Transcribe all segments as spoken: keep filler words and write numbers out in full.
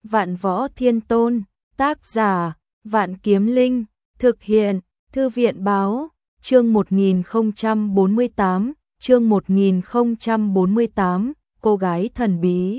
Vạn Võ Thiên Tôn, tác giả, Vạn Kiếm Linh, thực hiện, Thư viện báo, chương một nghìn không trăm bốn mươi tám, chương một nghìn không trăm bốn mươi tám, cô gái thần bí.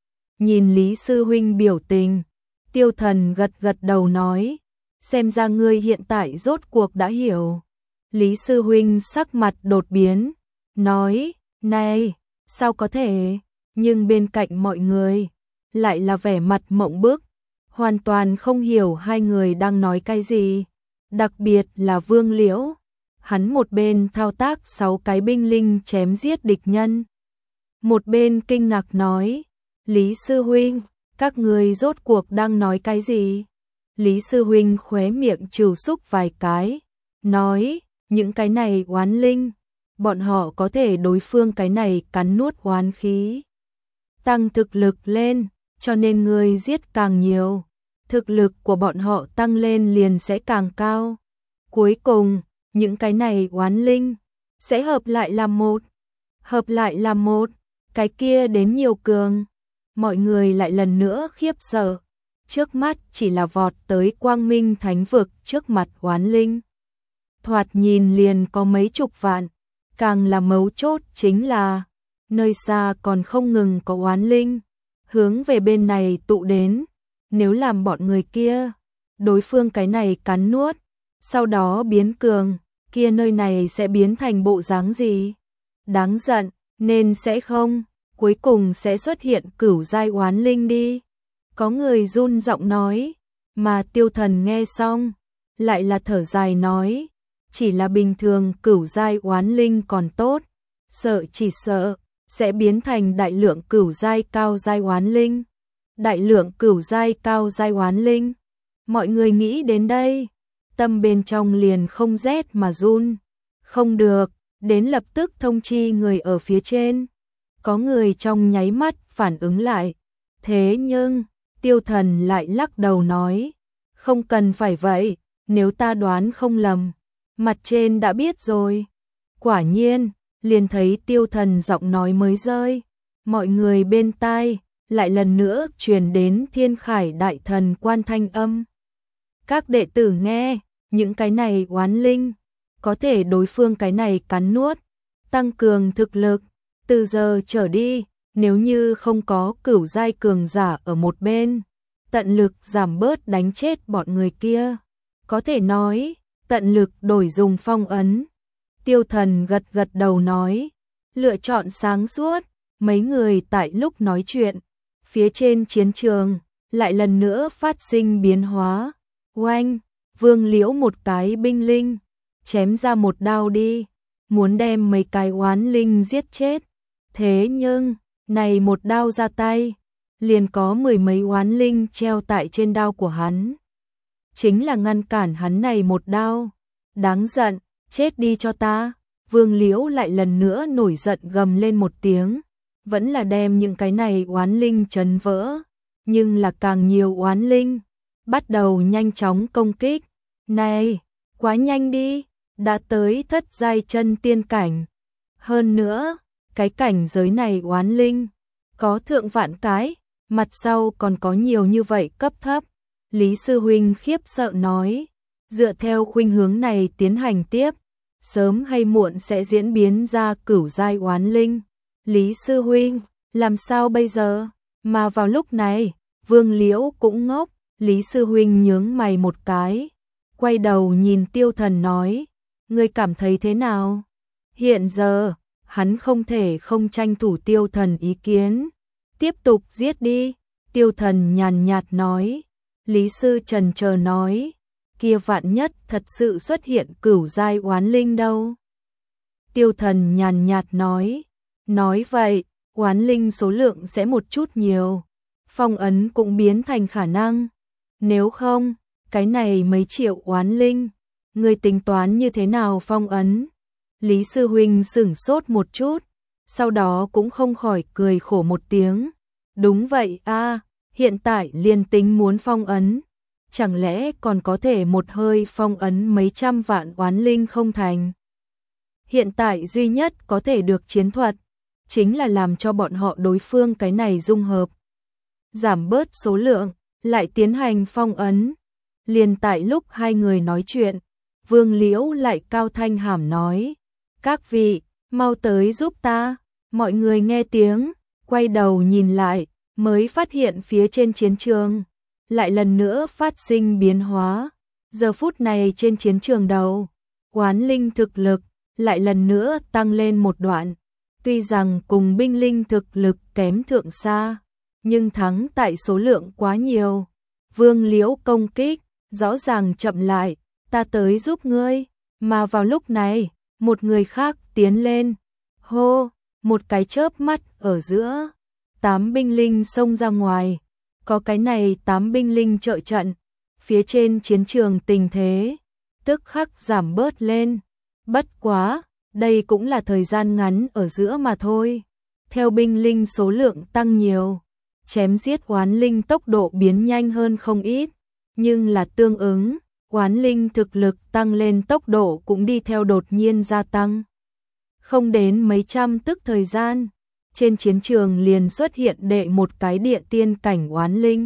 Nhìn Lý Sư Huynh biểu tình, Tiêu Thần gật gật đầu nói, xem ra ngươi hiện tại rốt cuộc đã hiểu. Lý Sư Huynh sắc mặt đột biến, nói, này, sao có thể, nhưng bên cạnh mọi người, lại là vẻ mặt mộng bức, hoàn toàn không hiểu hai người đang nói cái gì, đặc biệt là Vương Liễu, hắn một bên thao tác sáu cái binh linh chém giết địch nhân, một bên kinh ngạc nói, Lý Sư Huynh, các người rốt cuộc đang nói cái gì? Lý Sư Huynh khóe miệng trừ xúc vài cái, nói, những cái này oán linh, bọn họ có thể đối phương cái này cắn nuốt oán khí, tăng thực lực lên, cho nên người giết càng nhiều, thực lực của bọn họ tăng lên liền sẽ càng cao. Cuối cùng, những cái này oán linh sẽ hợp lại làm một, hợp lại làm một, cái kia đến nhiều cường. Mọi người lại lần nữa khiếp sợ, trước mắt chỉ là vọt tới Quang Minh Thánh vực trước mặt oán linh. Thoạt nhìn liền có mấy chục vạn, càng là mấu chốt chính là, nơi xa còn không ngừng có oán linh, hướng về bên này tụ đến, nếu làm bọn người kia, đối phương cái này cắn nuốt, sau đó biến cường, kia nơi này sẽ biến thành bộ dáng gì? Đáng giận, nên sẽ không, cuối cùng sẽ xuất hiện cửu giai oán linh đi. Có người run giọng nói, mà Tiêu Thần nghe xong, lại là thở dài nói, chỉ là bình thường cửu giai oán linh còn tốt, sợ chỉ sợ sẽ biến thành đại lượng cửu giai cao giai oán linh. Đại lượng cửu giai cao giai oán linh. Mọi người nghĩ đến đây, tâm bên trong liền không rét mà run. Không được, đến lập tức thông chi người ở phía trên. Có người trong nháy mắt phản ứng lại. Thế nhưng, Tiêu Thần lại lắc đầu nói, không cần phải vậy, nếu ta đoán không lầm, mặt trên đã biết rồi. Quả nhiên, liền thấy Tiêu Thần giọng nói mới rơi, mọi người bên tai lại lần nữa truyền đến Thiên Khải Đại Thần Quan thanh âm. Các đệ tử nghe, những cái này oán linh, có thể đối phương cái này cắn nuốt, tăng cường thực lực, từ giờ trở đi, nếu như không có cửu giai cường giả ở một bên, tận lực giảm bớt đánh chết bọn người kia, có thể nói, tận lực đổi dùng phong ấn. Tiêu Thần gật gật đầu nói, lựa chọn sáng suốt, mấy người tại lúc nói chuyện, phía trên chiến trường, lại lần nữa phát sinh biến hóa. Oanh, Vương Liễu một cái binh linh, chém ra một đao đi, muốn đem mấy cái oán linh giết chết. Thế nhưng, này một đao ra tay, liền có mười mấy oán linh treo tại trên đao của hắn. Chính là ngăn cản hắn này một đao. Đáng giận, chết đi cho ta. Vương Liễu lại lần nữa nổi giận gầm lên một tiếng, vẫn là đem những cái này oán linh chấn vỡ, nhưng là càng nhiều oán linh bắt đầu nhanh chóng công kích. Này, quá nhanh đi, đã tới thất giai chân tiên cảnh. Hơn nữa, cái cảnh giới này oán linh có thượng vạn cái, mặt sau còn có nhiều như vậy cấp thấp. Lý Sư Huynh khiếp sợ nói, dựa theo khuynh hướng này tiến hành tiếp, sớm hay muộn sẽ diễn biến ra cửu giai oán linh. Lý Sư Huynh, làm sao bây giờ? Mà vào lúc này, Vương Liễu cũng ngốc, Lý Sư Huynh nhướng mày một cái, quay đầu nhìn Tiêu Thần nói, ngươi cảm thấy thế nào? Hiện giờ, hắn không thể không tranh thủ Tiêu Thần ý kiến, tiếp tục giết đi. Tiêu Thần nhàn nhạt nói, Lý Sư trần chờ nói, kia vạn nhất thật sự xuất hiện cửu giai oán linh đâu? Tiêu Thần nhàn nhạt nói, nói vậy, oán linh số lượng sẽ một chút nhiều, phong ấn cũng biến thành khả năng. Nếu không, cái này mấy triệu oán linh, người tính toán như thế nào phong ấn? Lý Sư Huynh sửng sốt một chút, sau đó cũng không khỏi cười khổ một tiếng. Đúng vậy a, hiện tại liền tính muốn phong ấn, chẳng lẽ còn có thể một hơi phong ấn mấy trăm vạn oán linh không thành? Hiện tại duy nhất có thể được chiến thuật, chính là làm cho bọn họ đối phương cái này dung hợp. giảm bớt số lượng, lại tiến hành phong ấn. Liền tại lúc hai người nói chuyện, Vương Liễu lại cao thanh hàm nói, các vị, mau tới giúp ta. Mọi người nghe tiếng, quay đầu nhìn lại, mới phát hiện phía trên chiến trường lại lần nữa phát sinh biến hóa. Giờ phút này trên chiến trường đầu, oán linh thực lực lại lần nữa tăng lên một đoạn. Tuy rằng cùng binh linh thực lực kém thượng xa, nhưng thắng tại số lượng quá nhiều. Vương Liễu công kích, rõ ràng chậm lại, ta tới giúp ngươi. Mà vào lúc này, một người khác tiến lên. Hô, một cái chớp mắt ở giữa, tám binh linh xông ra ngoài. Có cái này tám binh linh trợ trận, phía trên chiến trường tình thế tức khắc giảm bớt lên. Bất quá, đây cũng là thời gian ngắn ở giữa mà thôi. Theo binh linh số lượng tăng nhiều, chém giết oán linh tốc độ biến nhanh hơn không ít, nhưng là tương ứng, oán linh thực lực tăng lên tốc độ cũng đi theo đột nhiên gia tăng. Không đến mấy trăm tức thời gian, trên chiến trường liền xuất hiện đệ một cái địa tiên cảnh oán linh.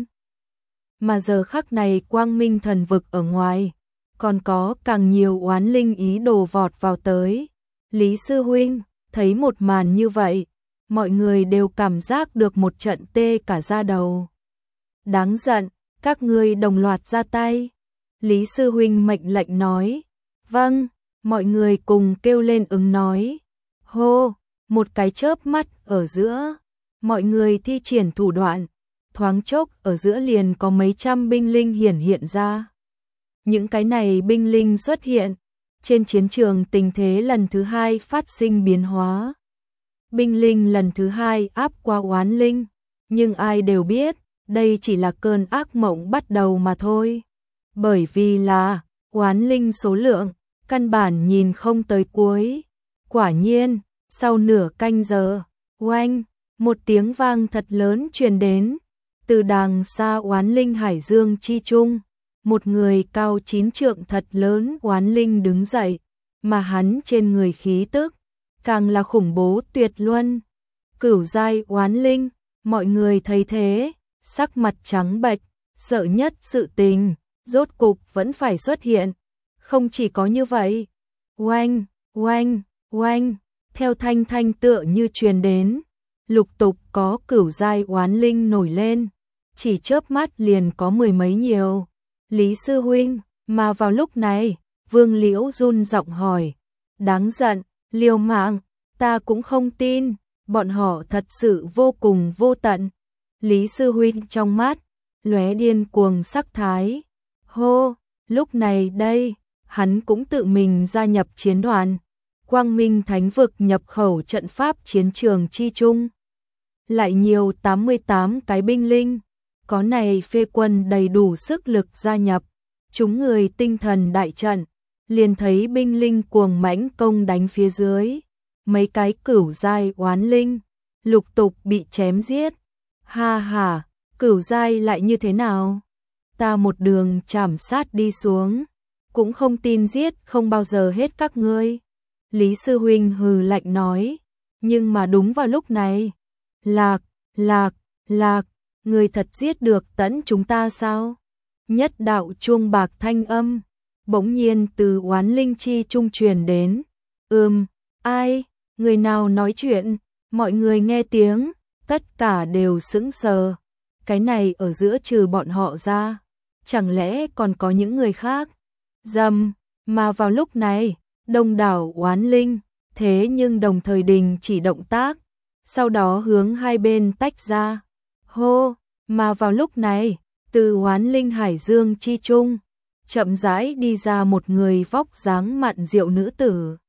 Mà giờ khắc này quang minh thần vực ở ngoài, còn có càng nhiều oán linh ý đồ vọt vào tới. Lý sư huynh, thấy một màn như vậy, mọi người đều cảm giác được một trận tê cả da đầu. Đáng giận, các ngươi đồng loạt ra tay. Lý sư huynh mệnh lệnh nói. Vâng, mọi người cùng kêu lên ứng nói. Hô, một cái chớp mắt ở giữa, mọi người thi triển thủ đoạn, thoáng chốc ở giữa liền có mấy trăm binh linh hiển hiện ra. Những cái này binh linh xuất hiện, trên chiến trường tình thế lần thứ hai phát sinh biến hóa. Binh linh lần thứ hai áp qua oán linh, nhưng ai đều biết, đây chỉ là cơn ác mộng bắt đầu mà thôi. Bởi vì là, oán linh số lượng, căn bản nhìn không tới cuối. Quả nhiên, sau nửa canh giờ, oanh, một tiếng vang thật lớn truyền đến. Từ đàng xa oán linh hải dương chi trung, một người cao chín trượng thật lớn oán linh đứng dậy, mà hắn trên người khí tức, càng là khủng bố tuyệt luân. Cửu giai oán linh, mọi người thấy thế, sắc mặt trắng bệch, sợ nhất sự tình, rốt cục vẫn phải xuất hiện. Không chỉ có như vậy, oanh, oanh, oanh, theo thanh thanh tựa như truyền đến, lục tục có cửu giai oán linh nổi lên, chỉ chớp mắt liền có mười mấy nhiều. Lý sư huynh, mà vào lúc này, Vương Liễu run giọng hỏi, đáng giận, liều mạng, ta cũng không tin, bọn họ thật sự vô cùng vô tận. Lý sư huynh trong mắt, lóe điên cuồng sắc thái. Hô, lúc này đây, hắn cũng tự mình gia nhập chiến đoàn. Quang Minh Thánh vực nhập khẩu trận pháp chiến trường chi trung. Lại nhiều tám mươi tám cái binh linh, có này phê quân đầy đủ sức lực gia nhập. Chúng người tinh thần đại trận, liền thấy binh linh cuồng mãnh công đánh phía dưới. Mấy cái cửu giai oán linh, lục tục bị chém giết. Ha ha, cửu giai lại như thế nào? Ta một đường chảm sát đi xuống, cũng không tin giết không bao giờ hết các ngươi. Lý sư huynh hừ lạnh nói, nhưng mà đúng vào lúc này, lạc, lạc, lạc, người thật giết được tẫn chúng ta sao? Nhất đạo chuông bạc thanh âm, bỗng nhiên từ oán linh chi trung truyền đến. Ừm, ai, người nào nói chuyện? Mọi người nghe tiếng, tất cả đều sững sờ. Cái này ở giữa trừ bọn họ ra, chẳng lẽ còn có những người khác? Dầm, mà vào lúc này, đông đảo oán linh, thế nhưng đồng thời đình chỉ động tác, sau đó hướng hai bên tách ra. Hô, mà vào lúc này, từ oán linh hải dương chi trung, chậm rãi đi ra một người vóc dáng mặn rượu nữ tử.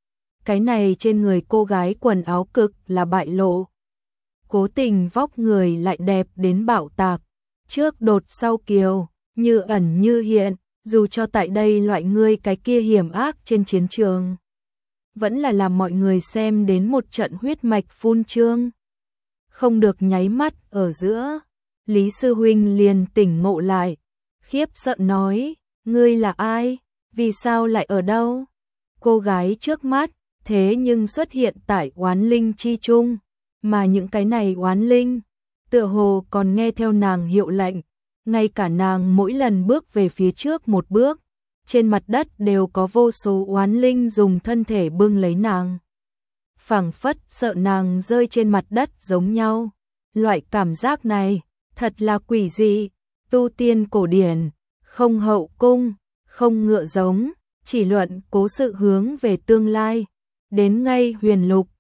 Cái này trên người cô gái quần áo cực là bại lộ. Cố tình vóc người lại đẹp đến bạo tạc, trước đột sau kiều, như ẩn như hiện, dù cho tại đây loại người cái kia hiểm ác trên chiến trường, vẫn là làm mọi người xem đến một trận huyết mạch phun trương. Không được nháy mắt ở giữa, Lý sư huynh liền tỉnh ngộ lại, khiếp sợ nói, ngươi là ai, vì sao lại ở đâu? Cô gái trước mắt, thế nhưng xuất hiện tại oán linh chi trung, mà những cái này oán linh, tựa hồ còn nghe theo nàng hiệu lệnh, ngay cả nàng mỗi lần bước về phía trước một bước, trên mặt đất đều có vô số oán linh dùng thân thể bưng lấy nàng. Phảng phất sợ nàng rơi trên mặt đất giống nhau. Loại cảm giác này, thật là quỷ dị, tu tiên cổ điển, không hậu cung, không ngựa giống, chỉ luận cố sự hướng về tương lai. Đến ngay huyền lục,